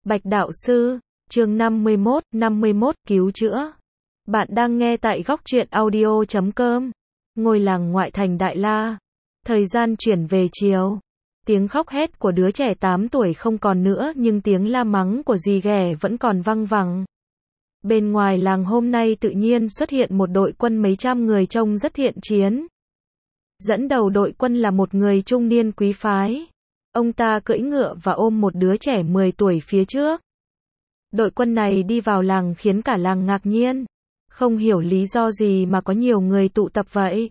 Bạch Đạo Sư, chương 51, cứu chữa. Bạn đang nghe tại góc truyện audio.com. Ngôi làng ngoại thành Đại La. Thời gian chuyển về chiều. Tiếng khóc hét của đứa trẻ 8 tuổi không còn nữa, nhưng tiếng la mắng của dì ghẻ vẫn còn văng vẳng. Bên ngoài làng hôm nay tự nhiên xuất hiện một đội quân mấy trăm người trông rất thiện chiến. Dẫn đầu đội quân là một người trung niên quý phái. Ông ta cưỡi ngựa và ôm một đứa trẻ 10 tuổi phía trước. Đội quân này đi vào làng khiến cả làng ngạc nhiên. Không hiểu lý do gì mà có nhiều người tụ tập vậy.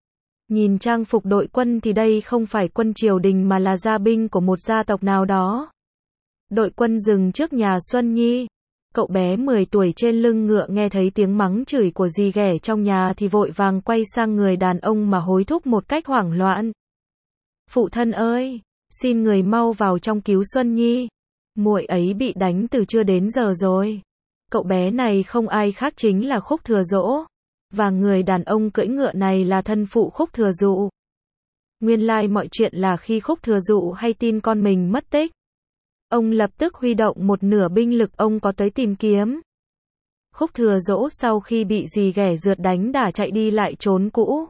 Nhìn trang phục đội quân thì đây không phải quân triều đình mà là gia binh của một gia tộc nào đó. Đội quân dừng trước nhà Xuân Nhi. Cậu bé 10 tuổi trên lưng ngựa nghe thấy tiếng mắng chửi của dì ghẻ trong nhà thì vội vàng quay sang người đàn ông mà hối thúc một cách hoảng loạn. Phụ thân ơi, xin người mau vào trong cứu Xuân Nhi. Muội ấy bị đánh từ trưa đến giờ rồi. Cậu bé này không ai khác chính là Khúc Thừa Dỗ. Và người đàn ông cưỡi ngựa này là thân phụ Khúc Thừa Dụ. Nguyên lai mọi chuyện là khi Khúc Thừa Dụ hay tin con mình mất tích, ông lập tức huy động một nửa binh lực ông có tới tìm kiếm. Khúc Thừa Dỗ sau khi bị dì ghẻ rượt đánh đả chạy đi lại trốn cũ.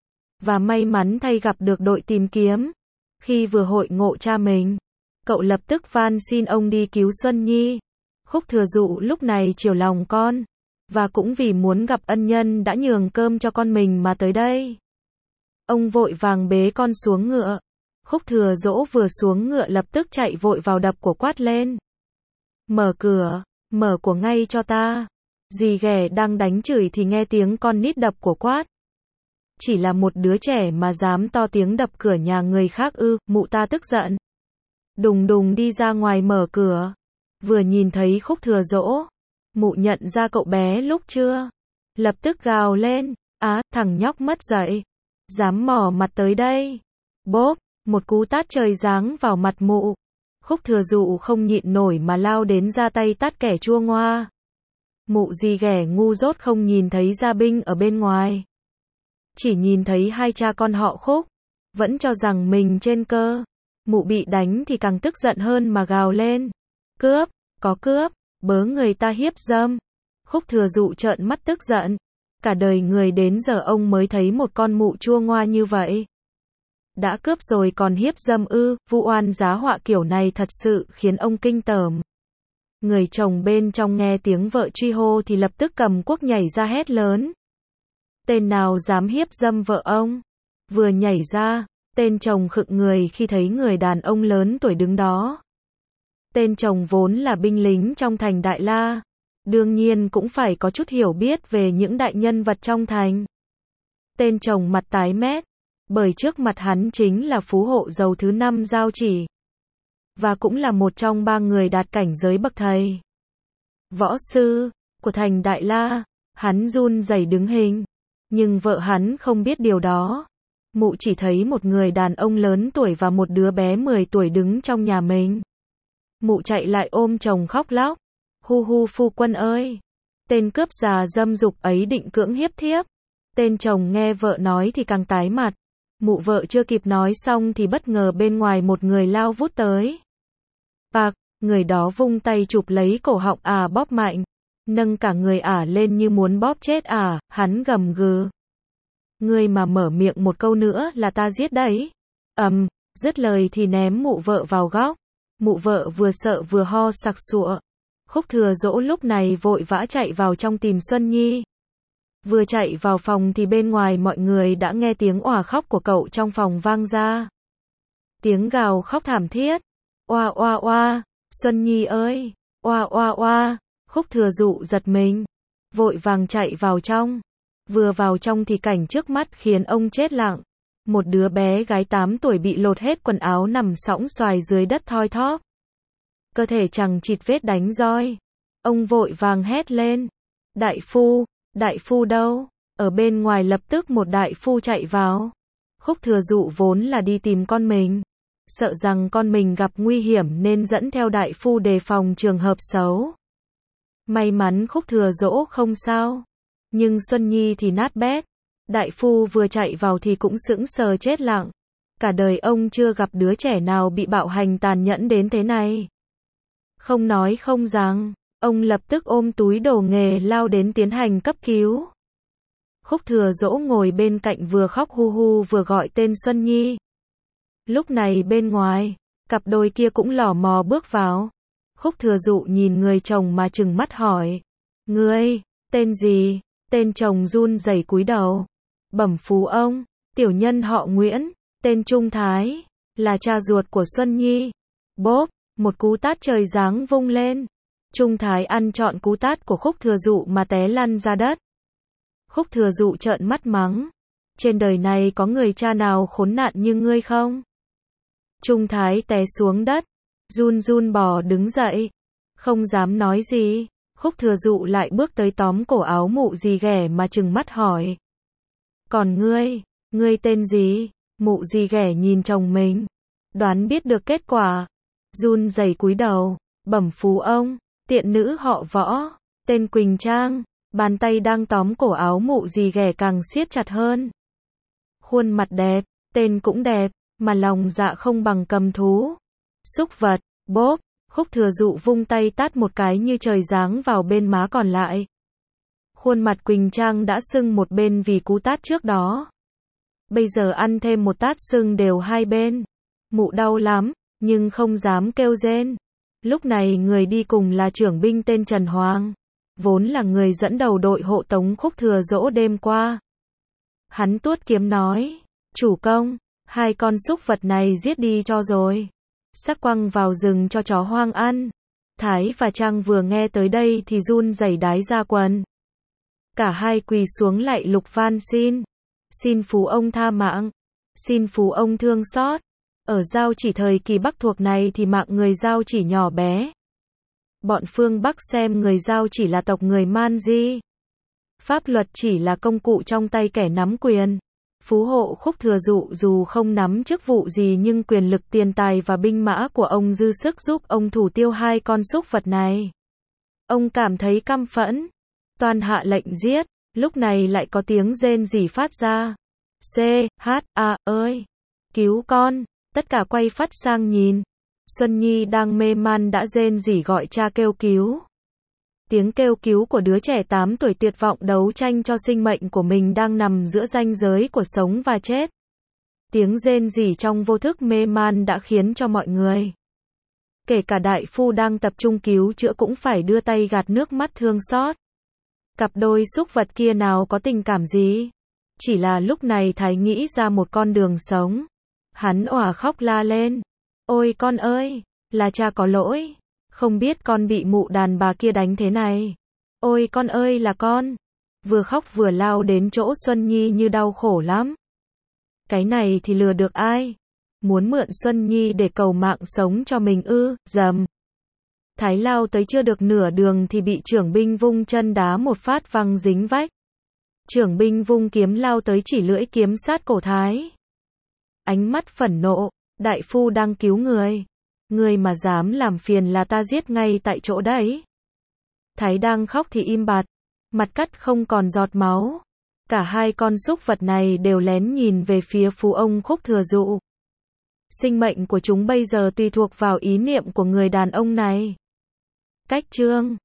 Và may mắn thay gặp được đội tìm kiếm. Khi vừa hội ngộ cha mình, cậu lập tức van xin ông đi cứu Xuân Nhi. Khúc Thừa Dụ lúc này chiều lòng con, và cũng vì muốn gặp ân nhân đã nhường cơm cho con mình mà tới đây. Ông vội vàng bế con xuống ngựa. Khúc Thừa Dỗ vừa xuống ngựa lập tức chạy vội vào đập của quát lên. Mở cửa, mở của ngay cho ta. Dì ghẻ đang đánh chửi thì nghe tiếng con nít đập của quát. Chỉ là một đứa trẻ mà dám to tiếng đập cửa nhà người khác ư? Mụ ta tức giận. Đùng đùng đi ra ngoài mở cửa. Vừa nhìn thấy Khúc Thừa Dỗ, mụ nhận ra cậu bé lúc trưa. Lập tức gào lên. Á, thằng nhóc mất dạy. Dám mò mặt tới đây. Bốp, một cú tát trời giáng vào mặt mụ. Khúc Thừa Dụ không nhịn nổi mà lao đến ra tay tát kẻ chua ngoa. Mụ dì ghẻ ngu dốt không nhìn thấy gia binh ở bên ngoài. Chỉ nhìn thấy hai cha con họ Khúc, vẫn cho rằng mình trên cơ. Mụ bị đánh thì càng tức giận hơn mà gào lên. Cướp, có cướp, bớ người ta hiếp dâm. Khúc Thừa Dụ trợn mắt tức giận. Cả đời người đến giờ ông mới thấy một con mụ chua ngoa như vậy. Đã cướp rồi còn hiếp dâm ư? Vu oan giá họa kiểu này thật sự khiến ông kinh tởm. Người chồng bên trong nghe tiếng vợ truy hô thì lập tức cầm cuốc nhảy ra hét lớn. Tên nào dám hiếp dâm vợ ông? Vừa nhảy ra, tên chồng khựng người khi thấy người đàn ông lớn tuổi đứng đó. Tên chồng vốn là binh lính trong thành Đại La, đương nhiên cũng phải có chút hiểu biết về những đại nhân vật trong thành. Tên chồng mặt tái mét, bởi trước mặt hắn chính là phú hộ giàu thứ 5 Giao Chỉ, và cũng là một trong 3 người đạt cảnh giới bậc thầy võ sư của thành Đại La. Hắn run rẩy đứng hình, nhưng vợ hắn không biết điều đó. Mụ chỉ thấy một người đàn ông lớn tuổi và một đứa bé 10 tuổi đứng trong nhà mình. Mụ chạy lại ôm chồng khóc lóc. Hu hu phu quân ơi, tên cướp già dâm dục ấy định cưỡng hiếp thiếp. Tên chồng nghe vợ nói thì càng tái mặt. Mụ vợ chưa kịp nói xong thì bất ngờ bên ngoài một người lao vút tới. Bạc, người đó vung tay chụp lấy cổ họng bóp mạnh. Nâng cả người lên như muốn bóp chết hắn gầm gừ. Ngươi mà mở miệng một câu nữa là ta giết đấy. Dứt lời thì ném mụ vợ vào góc. Mụ vợ vừa sợ vừa ho sặc sụa. Khúc Thừa Dỗ lúc này vội vã chạy vào trong tìm Xuân Nhi. Vừa chạy vào phòng thì bên ngoài mọi người đã nghe tiếng òa khóc của cậu trong phòng vang ra. Tiếng gào khóc thảm thiết. Oa oa oa, Xuân Nhi ơi, oa oa oa. Khúc Thừa Dụ giật mình, vội vàng chạy vào trong. Vừa vào trong thì cảnh trước mắt khiến ông chết lặng. Một đứa bé gái 8 tuổi bị lột hết quần áo nằm sõng soài dưới đất thoi thóp. Cơ thể chằng chịt vết đánh roi. Ông vội vàng hét lên. Đại phu đâu? Ở bên ngoài lập tức một đại phu chạy vào. Khúc Thừa Dụ vốn là đi tìm con mình. Sợ rằng con mình gặp nguy hiểm nên dẫn theo đại phu đề phòng trường hợp xấu. May mắn Khúc Thừa Dỗ không sao. Nhưng Xuân Nhi thì nát bét. Đại phu vừa chạy vào thì cũng sững sờ chết lặng. Cả đời ông chưa gặp đứa trẻ nào bị bạo hành tàn nhẫn đến thế này. Không nói không rằng, ông lập tức ôm túi đồ nghề lao đến tiến hành cấp cứu. Khúc Thừa Dỗ ngồi bên cạnh vừa khóc hu hu vừa gọi tên Xuân Nhi. Lúc này bên ngoài, cặp đôi kia cũng lò mò bước vào. Khúc Thừa Dụ nhìn người chồng mà trừng mắt hỏi. Ngươi, tên gì? Tên chồng run rẩy cúi đầu. Bẩm phú ông, tiểu nhân họ Nguyễn, tên Trung Thái, là cha ruột của Xuân Nhi. Bốp, một cú tát trời giáng vung lên. Trung Thái ăn trọn cú tát của Khúc Thừa Dụ mà té lăn ra đất. Khúc Thừa Dụ trợn mắt mắng. Trên đời này có người cha nào khốn nạn như ngươi không? Trung Thái té xuống đất, run run bò đứng dậy, không dám nói gì. Khúc Thừa Dụ lại bước tới tóm cổ áo Mụ Dì Ghẻ mà trừng mắt hỏi. Còn ngươi tên gì? Mụ Dì Ghẻ nhìn chồng mình, đoán biết được kết quả, run rẩy cúi đầu, bẩm phú ông, tiện nữ họ Võ, tên Quỳnh Trang. Bàn tay đang tóm cổ áo Mụ Dì Ghẻ càng siết chặt hơn. Khuôn mặt đẹp, tên cũng đẹp, mà lòng dạ không bằng cầm thú. Súc vật, bốp, Khúc Thừa Dụ vung tay tát một cái như trời giáng vào bên má còn lại. Khuôn mặt Quỳnh Trang đã sưng một bên vì cú tát trước đó. Bây giờ ăn thêm một tát sưng đều hai bên. Mụ đau lắm, nhưng không dám kêu rên. Lúc này người đi cùng là trưởng binh tên Trần Hoàng, vốn là người dẫn đầu đội hộ tống Khúc Thừa Dỗ đêm qua. Hắn tuốt kiếm nói, chủ công, hai con súc vật này giết đi cho rồi. Sắc quăng vào rừng cho chó hoang ăn. Thái và Trang vừa nghe tới đây thì run rẩy đái ra quần. Cả hai quỳ xuống lạy lục van xin. Xin phú ông tha mạng. Xin phú ông thương xót. Ở Giao Chỉ thời kỳ Bắc thuộc này thì mạng người Giao Chỉ nhỏ bé. Bọn phương Bắc xem người Giao Chỉ là tộc người man di. Pháp luật chỉ là công cụ trong tay kẻ nắm quyền. Phú hộ Khúc Thừa Dụ dù không nắm chức vụ gì nhưng quyền lực tiền tài và binh mã của ông dư sức giúp ông thủ tiêu hai con súc vật này. Ông cảm thấy căm phẫn, toàn hạ lệnh giết. Lúc này lại có tiếng rên rỉ phát ra. C.H.A. ơi! Cứu con! Tất cả quay phát sang nhìn. Xuân Nhi đang mê man đã rên rỉ gọi cha kêu cứu. Tiếng kêu cứu của đứa trẻ 8 tuổi tuyệt vọng đấu tranh cho sinh mệnh của mình đang nằm giữa ranh giới của sống và chết. Tiếng rên rỉ trong vô thức mê man đã khiến cho mọi người, kể cả đại phu đang tập trung cứu chữa cũng phải đưa tay gạt nước mắt thương xót. Cặp đôi súc vật kia nào có tình cảm gì? Chỉ là lúc này Thái nghĩ ra một con đường sống. Hắn òa khóc la lên. Ôi con ơi, là cha có lỗi. Không biết con bị mụ đàn bà kia đánh thế này. Ôi con ơi là con. Vừa khóc vừa lao đến chỗ Xuân Nhi như đau khổ lắm. Cái này thì lừa được ai? Muốn mượn Xuân Nhi để cầu mạng sống cho mình ư? Dầm. Thái lao tới chưa được nửa đường thì bị trưởng binh vung chân đá một phát văng dính vách. Trưởng binh vung kiếm lao tới chỉ lưỡi kiếm sát cổ Thái. Ánh mắt phẫn nộ, đại phu đang cứu người. Người mà dám làm phiền là ta giết ngay tại chỗ đấy. Thái đang khóc thì im bặt, mặt cắt không còn giọt máu. Cả hai con súc vật này đều lén nhìn về phía phú ông Khúc Thừa Dụ. Sinh mệnh của chúng bây giờ tùy thuộc vào ý niệm của người đàn ông này. Cách chương